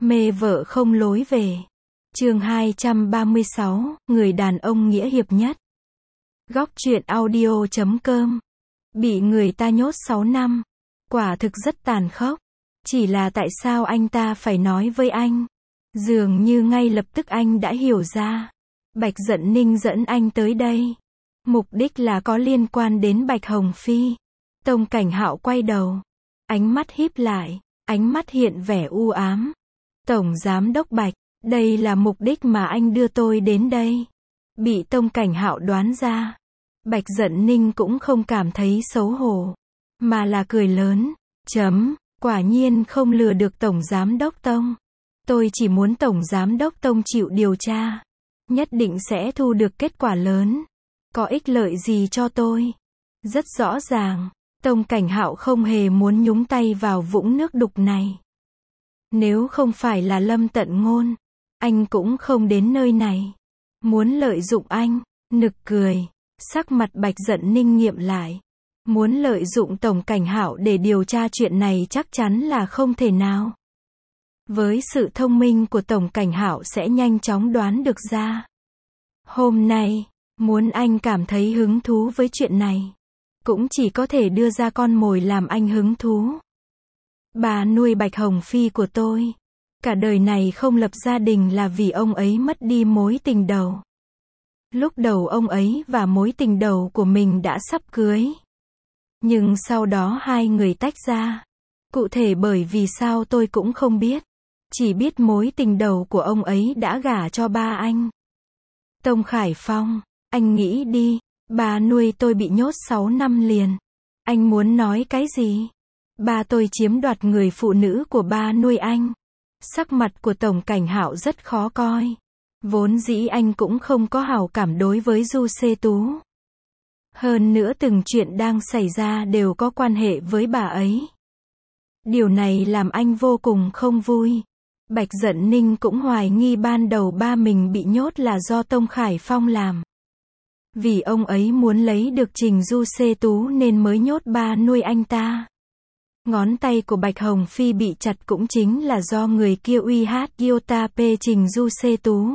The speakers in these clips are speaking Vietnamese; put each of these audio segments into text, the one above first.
Mê vợ không lối về. Chương 236, người đàn ông nghĩa hiệp nhất. Góc truyện audio.com. Bị người ta nhốt 6 năm. Quả thực rất tàn khốc. Chỉ là tại sao anh ta phải nói với anh? Dường như ngay lập tức anh đã hiểu ra. Bạch Dận Ninh dẫn anh tới đây. Mục đích là có liên quan đến Bạch Hồng Phi. Tông Cảnh Hạo quay đầu. Ánh mắt híp lại. Ánh mắt hiện vẻ u ám. Tổng Giám đốc Bạch, đây là mục đích mà anh đưa tôi đến đây. Bị Tông Cảnh Hạo đoán ra. Bạch Dận Ninh cũng không cảm thấy xấu hổ. Mà là cười lớn. Quả nhiên không lừa được Tổng Giám đốc Tông. Tôi chỉ muốn Tổng Giám đốc Tông chịu điều tra. Nhất định sẽ thu được kết quả lớn. Có ích lợi gì cho tôi? Rất rõ ràng, Tông Cảnh Hạo không hề muốn nhúng tay vào vũng nước đục này. Nếu không phải là Lâm Tận Ngôn, anh cũng không đến nơi này. Muốn lợi dụng anh, nực cười. Sắc mặt Bạch Dận Ninh nghiêm lại. Muốn lợi dụng Tổng Cảnh Hạo để điều tra chuyện này chắc chắn là không thể nào. Với sự thông minh của Tổng Cảnh Hạo sẽ nhanh chóng đoán được ra. Hôm nay, muốn anh cảm thấy hứng thú với chuyện này, cũng chỉ có thể đưa ra con mồi làm anh hứng thú. Bà nuôi Bạch Hồng Phi của tôi, cả đời này không lập gia đình là vì ông ấy mất đi mối tình đầu. Lúc đầu ông ấy và mối tình đầu của mình đã sắp cưới. Nhưng sau đó hai người tách ra. Cụ thể bởi vì sao tôi cũng không biết. Chỉ biết mối tình đầu của ông ấy đã gả cho ba anh. Tông Khải Phong, anh nghĩ đi, bà nuôi tôi bị nhốt 6 năm liền. Anh muốn nói cái gì? Ba tôi chiếm đoạt người phụ nữ của ba nuôi anh. Sắc mặt của Tổng Cảnh Hạo rất khó coi. Vốn dĩ anh cũng không có hảo cảm đối với Du Xê Tú. Hơn nữa từng chuyện đang xảy ra đều có quan hệ với bà ấy. Điều này làm anh vô cùng không vui. Bạch Dận Ninh cũng hoài nghi ban đầu ba mình bị nhốt là do Tông Khải Phong làm. Vì ông ấy muốn lấy được Trình Du Xê Tú nên mới nhốt ba nuôi anh ta. Ngón tay của Bạch Hồng Phi bị chặt cũng chính là do người kia uy hát Iota P Trình Du Xê Tú.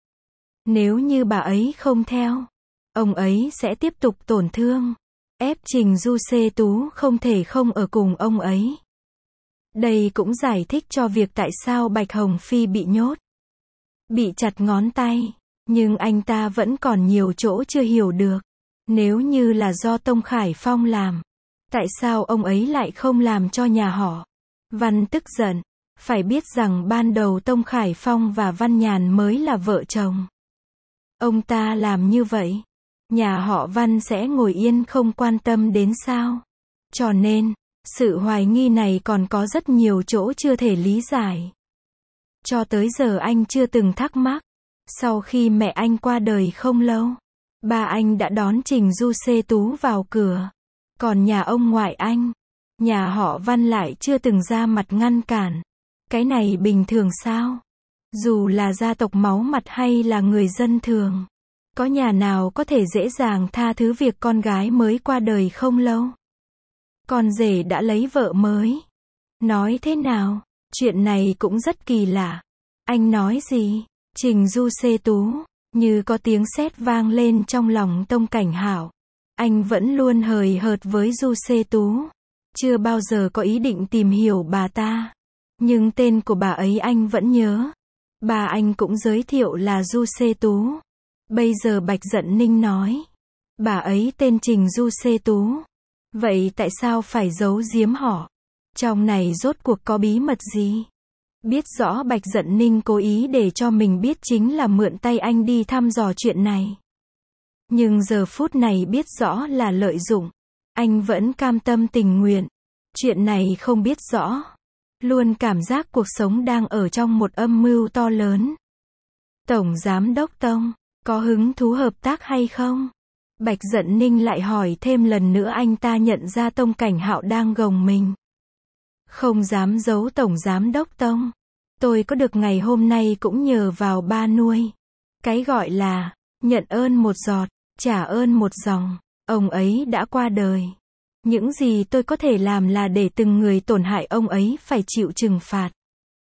Nếu như bà ấy không theo, ông ấy sẽ tiếp tục tổn thương. Ép Trình Du Xê Tú không thể không ở cùng ông ấy. Đây cũng giải thích cho việc tại sao Bạch Hồng Phi bị nhốt. Bị chặt ngón tay. Nhưng anh ta vẫn còn nhiều chỗ chưa hiểu được. Nếu như là do Tông Khải Phong làm, tại sao ông ấy lại không làm cho nhà họ Văn tức giận. Phải biết rằng ban đầu Tông Khải Phong và Văn Nhàn mới là vợ chồng. Ông ta làm như vậy, nhà họ Văn sẽ ngồi yên không quan tâm đến sao? Cho nên, sự hoài nghi này còn có rất nhiều chỗ chưa thể lý giải. Cho tới giờ anh chưa từng thắc mắc. Sau khi mẹ anh qua đời không lâu, ba anh đã đón Trình Du Xê Tú vào cửa. Còn nhà ông ngoại anh, nhà họ Văn lại chưa từng ra mặt ngăn cản. Cái này bình thường sao? Dù là gia tộc máu mặt hay là người dân thường, có nhà nào có thể dễ dàng tha thứ việc con gái mới qua đời không lâu? Con rể đã lấy vợ mới. Nói thế nào? Chuyện này cũng rất kỳ lạ. Anh nói gì? Trình Du Xê Tú, như có tiếng sét vang lên trong lòng Tông Cảnh Hạo. Anh vẫn luôn hời hợt với Du Xê Tú. Chưa bao giờ có ý định tìm hiểu bà ta. Nhưng tên của bà ấy anh vẫn nhớ. Bà anh cũng giới thiệu là Du Xê Tú. Bây giờ Bạch Dận Ninh nói, bà ấy tên Trình Du Xê Tú. Vậy tại sao phải giấu giếm họ? Trong này rốt cuộc có bí mật gì? Biết rõ Bạch Dận Ninh cố ý để cho mình biết chính là mượn tay anh đi thăm dò chuyện này. Nhưng giờ phút này biết rõ là lợi dụng. Anh vẫn cam tâm tình nguyện. Chuyện này không biết rõ. Luôn cảm giác cuộc sống đang ở trong một âm mưu to lớn. Tổng Giám đốc Tông, có hứng thú hợp tác hay không? Bạch Dận Ninh lại hỏi thêm lần nữa. Anh ta nhận ra Tông Cảnh Hạo đang gồng mình. Không dám giấu Tổng Giám đốc Tông. Tôi có được ngày hôm nay cũng nhờ vào ba nuôi. Cái gọi là, nhận ơn một giọt, trả ơn một dòng. Ông ấy đã qua đời. Những gì tôi có thể làm là để từng người tổn hại ông ấy phải chịu trừng phạt.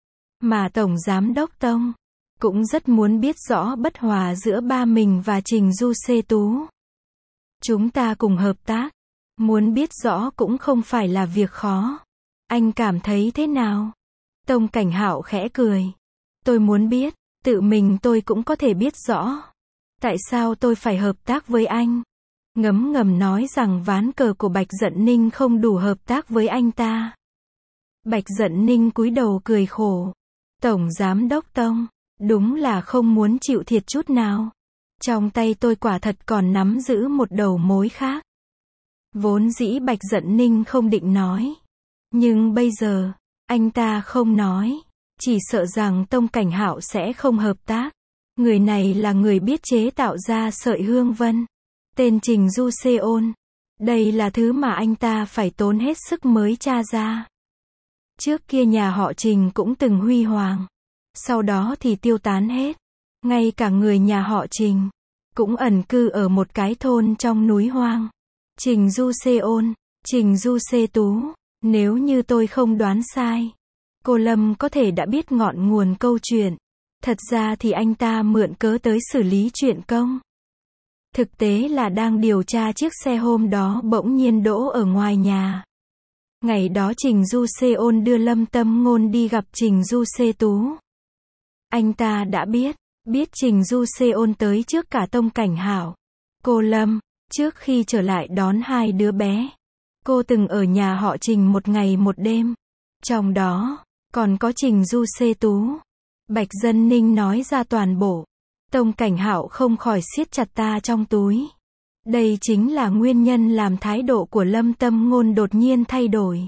Mà Tổng Giám đốc Tông cũng rất muốn biết rõ bất hòa giữa ba mình và Trình Du Xê Tú. Chúng ta cùng hợp tác. Muốn biết rõ cũng không phải là việc khó. Anh cảm thấy thế nào? Tông Cảnh Hạo khẽ cười. Tôi muốn biết, tự mình tôi cũng có thể biết rõ. Tại sao tôi phải hợp tác với anh? Ngấm ngầm nói rằng ván cờ của Bạch Dận Ninh không đủ hợp tác với anh ta. Bạch Dận Ninh cúi đầu cười khổ. Tổng Giám đốc Tông, đúng là không muốn chịu thiệt chút nào. Trong tay tôi quả thật còn nắm giữ một đầu mối khác. Vốn dĩ Bạch Dận Ninh không định nói. Nhưng bây giờ, anh ta không nói. Chỉ sợ rằng Tông Cảnh Hạo sẽ không hợp tác. Người này là người biết chế tạo ra sợi hương vân. Tên Trình Du Xê Ôn. Đây là thứ mà anh ta phải tốn hết sức mới tra ra. Trước kia nhà họ Trình cũng từng huy hoàng. Sau đó thì tiêu tán hết. Ngay cả người nhà họ Trình cũng ẩn cư ở một cái thôn trong núi hoang. Trình Du Xê Ôn, Trình Du Xê Tú, nếu như tôi không đoán sai, cô Lâm có thể đã biết ngọn nguồn câu chuyện. Thật ra thì anh ta mượn cớ tới xử lý chuyện công. Thực tế là đang điều tra chiếc xe hôm đó bỗng nhiên đỗ ở ngoài nhà. Ngày đó Trình Du Xê Ôn đưa Lâm Tâm Ngôn đi gặp Trình Du Xê Tú. Anh ta đã biết Trình Du Xê Ôn tới trước cả Tông Cảnh Hạo. Cô Lâm, trước khi trở lại đón hai đứa bé, cô từng ở nhà họ Trình một ngày một đêm. Trong đó, còn có Trình Du Xê Tú. Bạch Dận Ninh nói ra toàn bộ. Tông Cảnh Hạo không khỏi siết chặt ta trong túi. Đây chính là nguyên nhân làm thái độ của Lâm Tâm Ngôn đột nhiên thay đổi.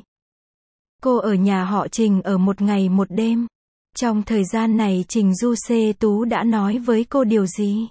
Cô ở nhà họ Trình ở một ngày một đêm. Trong thời gian này Trình Du Xê Tú đã nói với cô điều gì?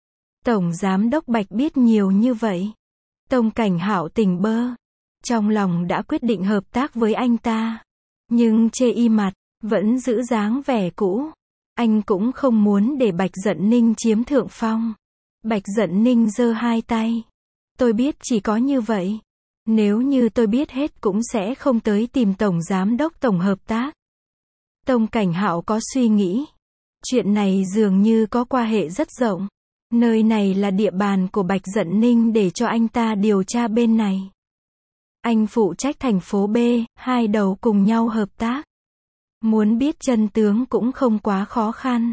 Tổng Giám đốc Bạch biết nhiều như vậy. Tông Cảnh Hạo tỉnh bơ. Trong lòng đã quyết định hợp tác với anh ta. Nhưng chê y mặt, vẫn giữ dáng vẻ cũ. Anh cũng không muốn để Bạch Dận Ninh chiếm thượng phong. Bạch Dận Ninh giơ hai tay. Tôi biết chỉ có như vậy. Nếu như tôi biết hết cũng sẽ không tới tìm Tổng Giám đốc Tổng hợp tác. Tông Cảnh Hạo có suy nghĩ. Chuyện này dường như có quan hệ rất rộng. Nơi này là địa bàn của Bạch Dận Ninh để cho anh ta điều tra bên này. Anh phụ trách thành phố B, hai đầu cùng nhau hợp tác. Muốn biết chân tướng cũng không quá khó khăn.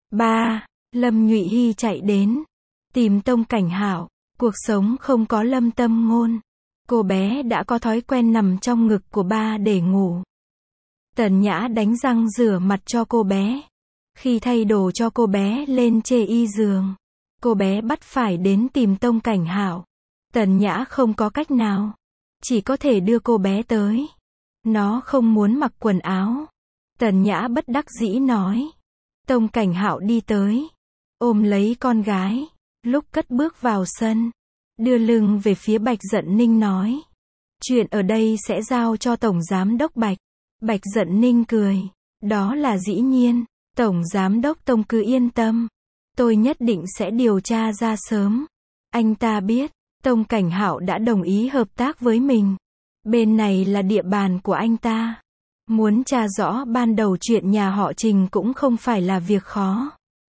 3. Lâm Nhụy Hy chạy đến. Tìm Tông Cảnh Hạo. Cuộc sống không có Lâm Tâm Ngôn. Cô bé đã có thói quen nằm trong ngực của ba để ngủ. Tần Nhã đánh răng rửa mặt cho cô bé. Khi thay đồ cho cô bé lên chê y giường, cô bé bắt phải đến tìm Tông Cảnh Hạo. Tần Nhã không có cách nào. Chỉ có thể đưa cô bé tới. Nó không muốn mặc quần áo. Tần Nhã bất đắc dĩ nói. Tông Cảnh Hạo đi tới. Ôm lấy con gái. Lúc cất bước vào sân. Đưa lưng về phía Bạch Dận Ninh nói. Chuyện ở đây sẽ giao cho Tổng Giám đốc Bạch. Bạch Dận Ninh cười. Đó là dĩ nhiên. Tổng Giám đốc Tông cứ yên tâm. Tôi nhất định sẽ điều tra ra sớm. Anh ta biết. Tông Cảnh Hạo đã đồng ý hợp tác với mình. Bên này là địa bàn của anh ta. Muốn tra rõ ban đầu chuyện nhà họ Trình cũng không phải là việc khó.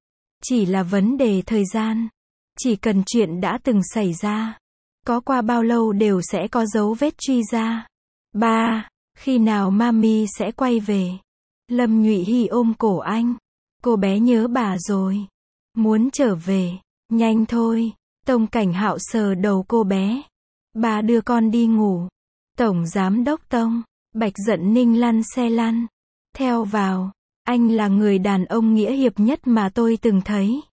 Chỉ là vấn đề thời gian. Chỉ cần chuyện đã từng xảy ra. Có qua bao lâu đều sẽ có dấu vết truy ra. 3. Khi nào Mami sẽ quay về? Lâm Nhụy Hy ôm cổ anh. Cô bé nhớ bà rồi. Muốn trở về. Nhanh thôi. Tông Cảnh Hạo sờ đầu cô bé. Bà đưa con đi ngủ. Tổng Giám đốc Tông. Bạch Dận Ninh lăn xe lăn. Theo vào. Anh là người đàn ông nghĩa hiệp nhất mà tôi từng thấy.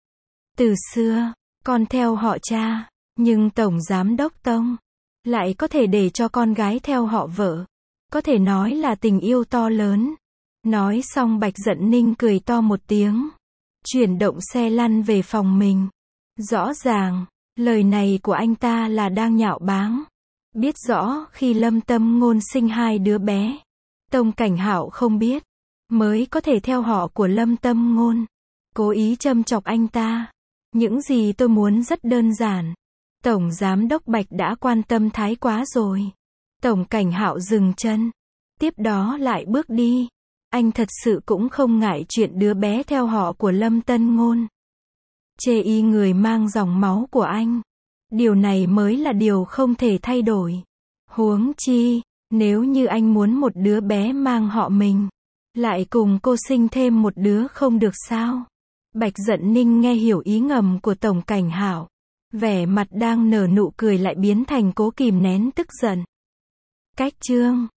Từ xưa, con theo họ cha. Nhưng Tổng Giám đốc Tông lại có thể để cho con gái theo họ vợ. Có thể nói là tình yêu to lớn. Nói xong Bạch Dận Ninh cười to một tiếng. Chuyển động xe lăn về phòng mình. Rõ ràng, lời này của anh ta là đang nhạo báng. Biết rõ khi Lâm Tâm Ngôn sinh hai đứa bé. Tông Cảnh Hạo không biết. Mới có thể theo họ của Lâm Tâm Ngôn. Cố ý châm chọc anh ta. Những gì tôi muốn rất đơn giản. Tổng Giám đốc Bạch đã quan tâm thái quá rồi. Tổng Cảnh Hạo dừng chân. Tiếp đó lại bước đi. Anh thật sự cũng không ngại chuyện đứa bé theo họ của Lâm Tân Ngôn. Chê y người mang dòng máu của anh. Điều này mới là điều không thể thay đổi. Huống chi, nếu như anh muốn một đứa bé mang họ mình, lại cùng cô sinh thêm một đứa không được sao? Bạch Dận Ninh nghe hiểu ý ngầm của Tổng Cảnh Hảo. Vẻ mặt đang nở nụ cười lại biến thành cố kìm nén tức giận. Cách chương